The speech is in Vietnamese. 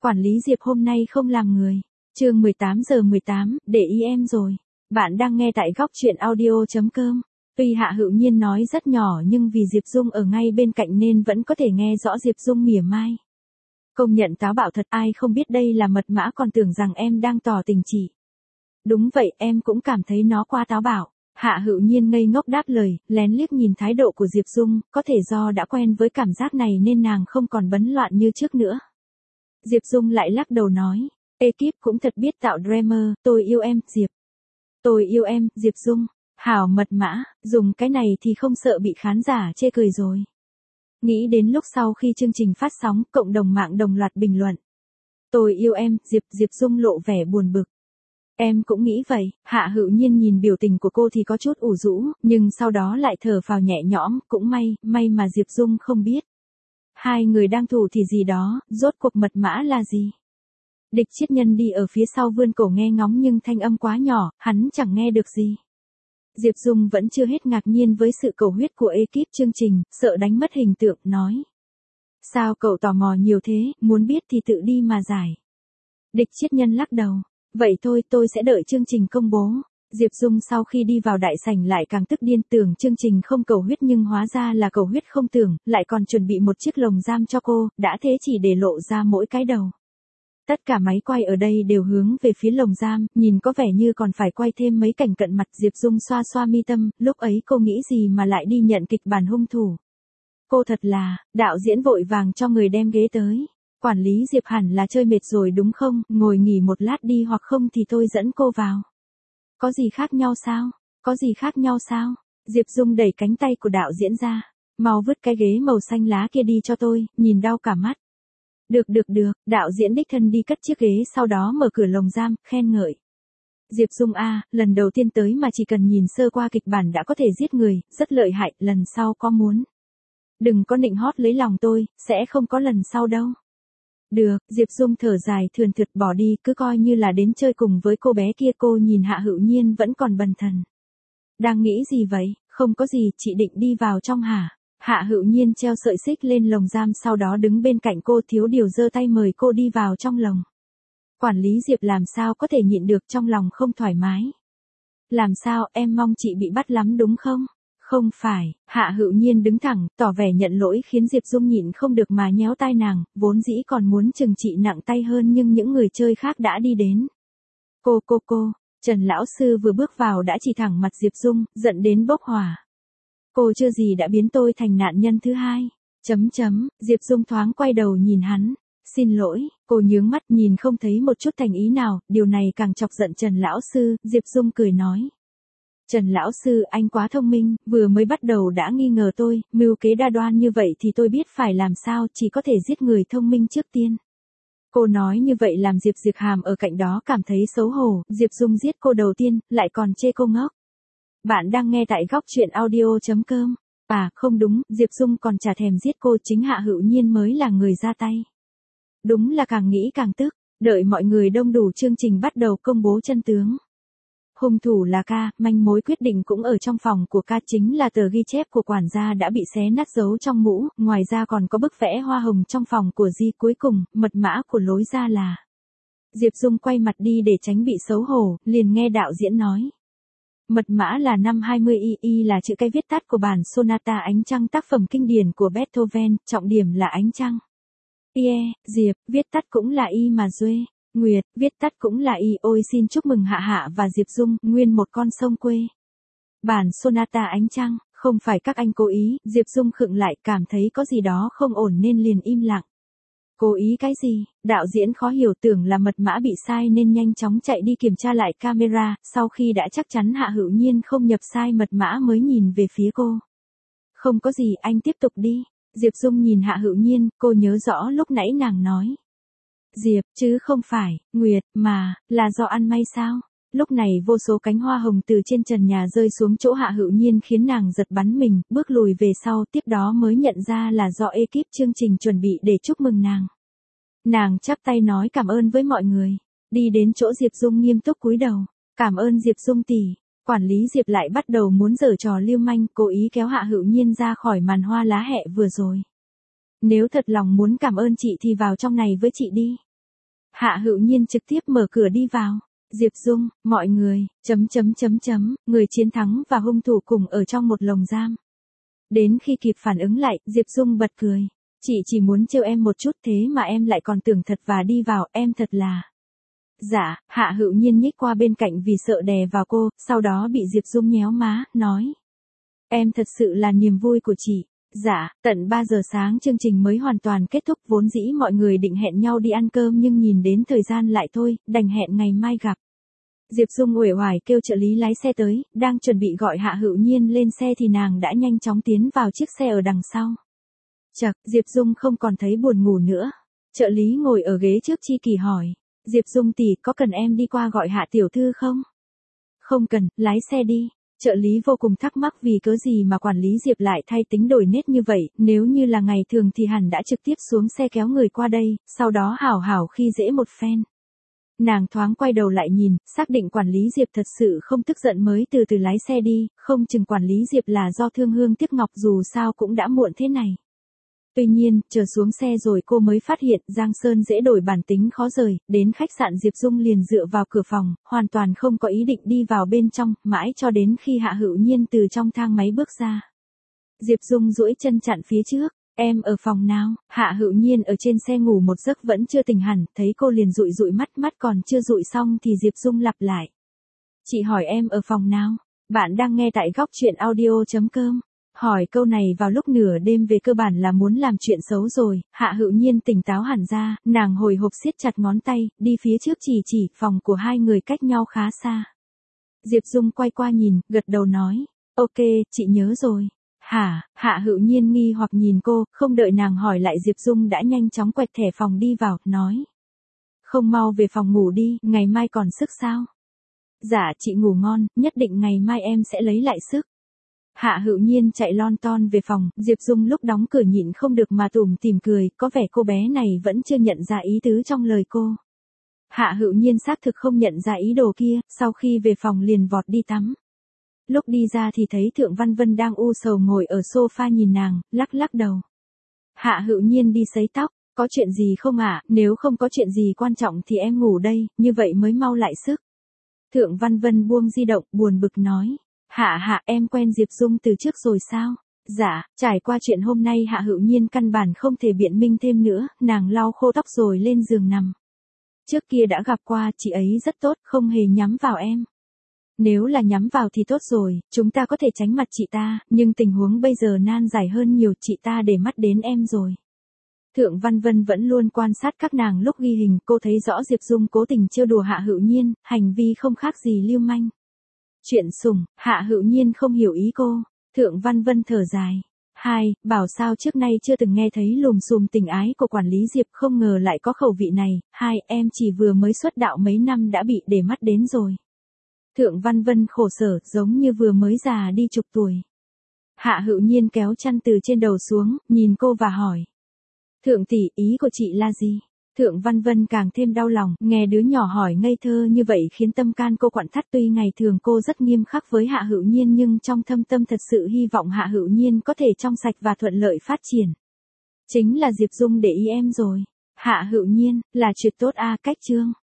Quản lý Diệp hôm nay không làm người. Chương 18:18, để ý em rồi. Bạn đang nghe tại góc truyện audio.com. Tuy Hạ Hữu Nhiên nói rất nhỏ nhưng vì Diệp Dung ở ngay bên cạnh nên vẫn có thể nghe rõ Diệp Dung mỉa mai. Công nhận táo bạo thật, ai không biết đây là mật mã còn tưởng rằng em đang tỏ tình chị. Đúng vậy, em cũng cảm thấy nó quá táo bạo. Hạ Hữu Nhiên ngây ngốc đáp lời, lén liếc nhìn thái độ của Diệp Dung, có thể do đã quen với cảm giác này nên nàng không còn bấn loạn như trước nữa. Diệp Dung lại lắc đầu nói, ekip cũng thật biết tạo drama, tôi yêu em, Diệp. Tôi yêu em, Diệp Dung. Hảo mật mã, dùng cái này thì không sợ bị khán giả chê cười rồi. Nghĩ đến lúc sau khi chương trình phát sóng, cộng đồng mạng đồng loạt bình luận. Tôi yêu em, Diệp Dung lộ vẻ buồn bực. Em cũng nghĩ vậy, Hạ Hữu Nhiên nhìn biểu tình của cô thì có chút ủ rũ, nhưng sau đó lại thở phào nhẹ nhõm, cũng may mà Diệp Dung không biết. Hai người đang thủ thì gì đó, rốt cuộc mật mã là gì? Địch Chiết Nhân đi ở phía sau vươn cổ nghe ngóng nhưng thanh âm quá nhỏ, hắn chẳng nghe được gì. Diệp Dung vẫn chưa hết ngạc nhiên với sự cầu huyết của ekip chương trình, sợ đánh mất hình tượng, nói. Sao cậu tò mò nhiều thế, muốn biết thì tự đi mà giải. Địch Chiết Nhân lắc đầu. Vậy thôi, tôi sẽ đợi chương trình công bố. Diệp Dung sau khi đi vào đại sảnh lại càng tức điên, tưởng chương trình không cầu huyết nhưng hóa ra là cầu huyết không tưởng, lại còn chuẩn bị một chiếc lồng giam cho cô, đã thế chỉ để lộ ra mỗi cái đầu. Tất cả máy quay ở đây đều hướng về phía lồng giam, nhìn có vẻ như còn phải quay thêm mấy cảnh cận mặt. Diệp Dung xoa xoa mi tâm, lúc ấy cô nghĩ gì mà lại đi nhận kịch bản hung thủ. Cô thật là, đạo diễn vội vàng cho người đem ghế tới. Quản lý Diệp hẳn là chơi mệt rồi đúng không, ngồi nghỉ một lát đi hoặc không thì tôi dẫn cô vào. Có gì khác nhau sao? Có gì khác nhau sao? Diệp Dung đẩy cánh tay của đạo diễn ra. Mau vứt cái ghế màu xanh lá kia đi cho tôi, nhìn đau cả mắt. Được, đạo diễn đích thân đi cất chiếc ghế sau đó mở cửa lồng giam, khen ngợi. Diệp Dung lần đầu tiên tới mà chỉ cần nhìn sơ qua kịch bản đã có thể giết người, rất lợi hại, lần sau có muốn. Đừng có nịnh hót lấy lòng tôi, sẽ không có lần sau đâu. Được, Diệp Dung thở dài thườn thượt bỏ đi, cứ coi như là đến chơi cùng với cô bé kia. Cô nhìn Hạ Hữu Nhiên vẫn còn bần thần. Đang nghĩ gì vậy? Không có gì, chị định đi vào trong hả? Hạ Hữu Nhiên treo sợi xích lên lồng giam sau đó đứng bên cạnh cô, thiếu điều giơ tay mời cô đi vào trong lồng. Quản lý Diệp làm sao có thể nhịn được, trong lòng không thoải mái. Làm sao, em mong chị bị bắt lắm đúng không? Không phải, Hạ Hữu Nhiên đứng thẳng, tỏ vẻ nhận lỗi khiến Diệp Dung nhịn không được mà nhéo tai nàng, vốn dĩ còn muốn chừng trị nặng tay hơn nhưng những người chơi khác đã đi đến. Cô, Trần lão sư vừa bước vào đã chỉ thẳng mặt Diệp Dung, giận đến bốc hỏa. Cô chưa gì đã biến tôi thành nạn nhân thứ hai. Diệp Dung thoáng quay đầu nhìn hắn. Xin lỗi, cô nhướng mắt nhìn không thấy một chút thành ý nào, điều này càng chọc giận Trần lão sư. Diệp Dung cười nói. Trần lão sư, anh quá thông minh, vừa mới bắt đầu đã nghi ngờ tôi, mưu kế đa đoan như vậy thì tôi biết phải làm sao, chỉ có thể giết người thông minh trước tiên. Cô nói như vậy làm Diệp Diệp Hàm ở cạnh đó cảm thấy xấu hổ. Diệp Dung giết cô đầu tiên, lại còn chê cô ngốc. Bạn đang nghe tại góc truyện audio.com. Không đúng, Diệp Dung còn chả thèm giết cô, chính Hạ Hữu Nhiên mới là người ra tay. Đúng là càng nghĩ càng tức, đợi mọi người đông đủ chương trình bắt đầu công bố chân tướng. Hung thủ là Ca, manh mối quyết định cũng ở trong phòng của Ca, chính là tờ ghi chép của quản gia đã bị xé nát giấu trong mũ, ngoài ra còn có bức vẽ hoa hồng trong phòng của Di, cuối cùng, mật mã của lối ra là. Diệp Dung quay mặt đi để tránh bị xấu hổ, liền nghe đạo diễn nói. Mật mã là 520 y là chữ cái viết tắt của bản Sonata Ánh Trăng, tác phẩm kinh điển của Beethoven, trọng điểm là ánh trăng. Diệp, viết tắt cũng là y mà Duê. Nguyệt, viết tắt cũng là y. Ôi xin chúc mừng Hạ và Diệp Dung, nguyên một con sông quê. Bản Sonata Ánh Trăng, không phải các anh cố ý. Diệp Dung khựng lại, cảm thấy có gì đó không ổn nên liền im lặng. Cố ý cái gì? Đạo diễn khó hiểu, tưởng là mật mã bị sai nên nhanh chóng chạy đi kiểm tra lại camera, sau khi đã chắc chắn Hạ Hữu Nhiên không nhập sai mật mã mới nhìn về phía cô. Không có gì, anh tiếp tục đi. Diệp Dung nhìn Hạ Hữu Nhiên, cô nhớ rõ lúc nãy nàng nói. Diệp, chứ không phải, Nguyệt, mà, là do ăn may sao? Lúc này vô số cánh hoa hồng từ trên trần nhà rơi xuống chỗ Hạ Hữu Nhiên khiến nàng giật bắn mình, bước lùi về sau, tiếp đó mới nhận ra là do ekip chương trình chuẩn bị để chúc mừng nàng. Nàng chắp tay nói cảm ơn với mọi người, đi đến chỗ Diệp Dung nghiêm túc cúi đầu, cảm ơn Diệp Dung tỷ. Quản lý Diệp lại bắt đầu muốn giở trò lưu manh, cố ý kéo Hạ Hữu Nhiên ra khỏi màn hoa lá hẹ vừa rồi. Nếu thật lòng muốn cảm ơn chị thì vào trong này với chị đi. Hạ Hữu Nhiên trực tiếp mở cửa đi vào. Diệp Dung, mọi người, người chiến thắng và hung thủ cùng ở trong một lồng giam. Đến khi kịp phản ứng lại, Diệp Dung bật cười. Chị chỉ muốn trêu em một chút thế mà em lại còn tưởng thật và đi vào, em thật là... Dạ, Hạ Hữu Nhiên nhích qua bên cạnh vì sợ đè vào cô, sau đó bị Diệp Dung nhéo má, nói. Em thật sự là niềm vui của chị. Dạ, tận 3 giờ sáng chương trình mới hoàn toàn kết thúc, vốn dĩ mọi người định hẹn nhau đi ăn cơm nhưng nhìn đến thời gian lại thôi, đành hẹn ngày mai gặp. Diệp Dung uể oải kêu trợ lý lái xe tới, đang chuẩn bị gọi Hạ Hữu Nhiên lên xe thì nàng đã nhanh chóng tiến vào chiếc xe ở đằng sau. Chậc, Diệp Dung không còn thấy buồn ngủ nữa. Trợ lý ngồi ở ghế trước chi kỳ hỏi. Diệp Dung tỷ, có cần em đi qua gọi Hạ tiểu thư không? Không cần, lái xe đi. Trợ lý vô cùng thắc mắc vì cớ gì mà quản lý Diệp lại thay tính đổi nết như vậy, nếu như là ngày thường thì hẳn đã trực tiếp xuống xe kéo người qua đây, sau đó hảo hảo khi dễ một phen. Nàng thoáng quay đầu lại nhìn, xác định quản lý Diệp thật sự không tức giận mới từ từ lái xe đi, không chừng quản lý Diệp là do thương hương tiếc ngọc dù sao cũng đã muộn thế này. Tuy nhiên, chờ xuống xe rồi cô mới phát hiện Giang Sơn dễ đổi bản tính khó rời, đến khách sạn Diệp Dung liền dựa vào cửa phòng, hoàn toàn không có ý định đi vào bên trong, mãi cho đến khi Hạ Hữu Nhiên từ trong thang máy bước ra. Diệp Dung duỗi chân chặn phía trước, em ở phòng nào? Hạ Hữu Nhiên ở trên xe ngủ một giấc vẫn chưa tỉnh hẳn, thấy cô liền dụi dụi mắt còn chưa dụi xong thì Diệp Dung lặp lại. Chị hỏi em ở phòng nào? Bạn đang nghe tại góc chuyện audio.com. Hỏi câu này vào lúc nửa đêm về cơ bản là muốn làm chuyện xấu rồi, Hạ Hữu Nhiên tỉnh táo hẳn ra, nàng hồi hộp siết chặt ngón tay, đi phía trước chỉ, phòng của hai người cách nhau khá xa. Diệp Dung quay qua nhìn, gật đầu nói, ok, chị nhớ rồi. Hả, Hạ Hữu Nhiên nghi hoặc nhìn cô, không đợi nàng hỏi lại Diệp Dung đã nhanh chóng quẹt thẻ phòng đi vào, nói. Không mau về phòng ngủ đi, ngày mai còn sức sao? Dạ chị ngủ ngon, nhất định ngày mai em sẽ lấy lại sức. Hạ Hữu Nhiên chạy lon ton về phòng, Diệp Dung lúc đóng cửa nhịn không được mà tủm tỉm cười, có vẻ cô bé này vẫn chưa nhận ra ý tứ trong lời cô. Hạ Hữu Nhiên xác thực không nhận ra ý đồ kia, sau khi về phòng liền vọt đi tắm. Lúc đi ra thì thấy Thượng Văn Vân đang u sầu ngồi ở sofa nhìn nàng, lắc đầu. Hạ Hữu Nhiên đi sấy tóc, có chuyện gì không ạ? Nếu không có chuyện gì quan trọng thì em ngủ đây, như vậy mới mau lại sức. Thượng Văn Vân buông di động, buồn bực nói. Hạ em quen Diệp Dung từ trước rồi sao? Dạ, trải qua chuyện hôm nay Hạ Hữu Nhiên căn bản không thể biện minh thêm nữa, nàng lau khô tóc rồi lên giường nằm. Trước kia đã gặp qua, chị ấy rất tốt, không hề nhắm vào em. Nếu là nhắm vào thì tốt rồi, chúng ta có thể tránh mặt chị ta, nhưng tình huống bây giờ nan giải hơn nhiều, chị ta để mắt đến em rồi. Thượng Văn Vân vẫn luôn quan sát các nàng lúc ghi hình, cô thấy rõ Diệp Dung cố tình trêu đùa Hạ Hữu Nhiên, hành vi không khác gì lưu manh. Chuyện sủng, Hạ Hữu Nhiên không hiểu ý cô. Thượng Văn Vân thở dài. Bảo sao trước nay chưa từng nghe thấy lùm xùm tình ái của quản lý Diệp, không ngờ lại có khẩu vị này. Em chỉ vừa mới xuất đạo mấy năm đã bị để mắt đến rồi. Thượng Văn Vân khổ sở, giống như vừa mới già đi chục tuổi. Hạ Hữu Nhiên kéo chăn từ trên đầu xuống, nhìn cô và hỏi. Thượng tỷ, ý của chị là gì? Thượng Văn Vân càng thêm đau lòng, nghe đứa nhỏ hỏi ngây thơ như vậy khiến tâm can cô quặn thắt, tuy ngày thường cô rất nghiêm khắc với Hạ Hữu Nhiên nhưng trong thâm tâm thật sự hy vọng Hạ Hữu Nhiên có thể trong sạch và thuận lợi phát triển. Chính là Diệp Dung để ý em rồi. Hạ Hữu Nhiên, là chuyện tốt cách chương.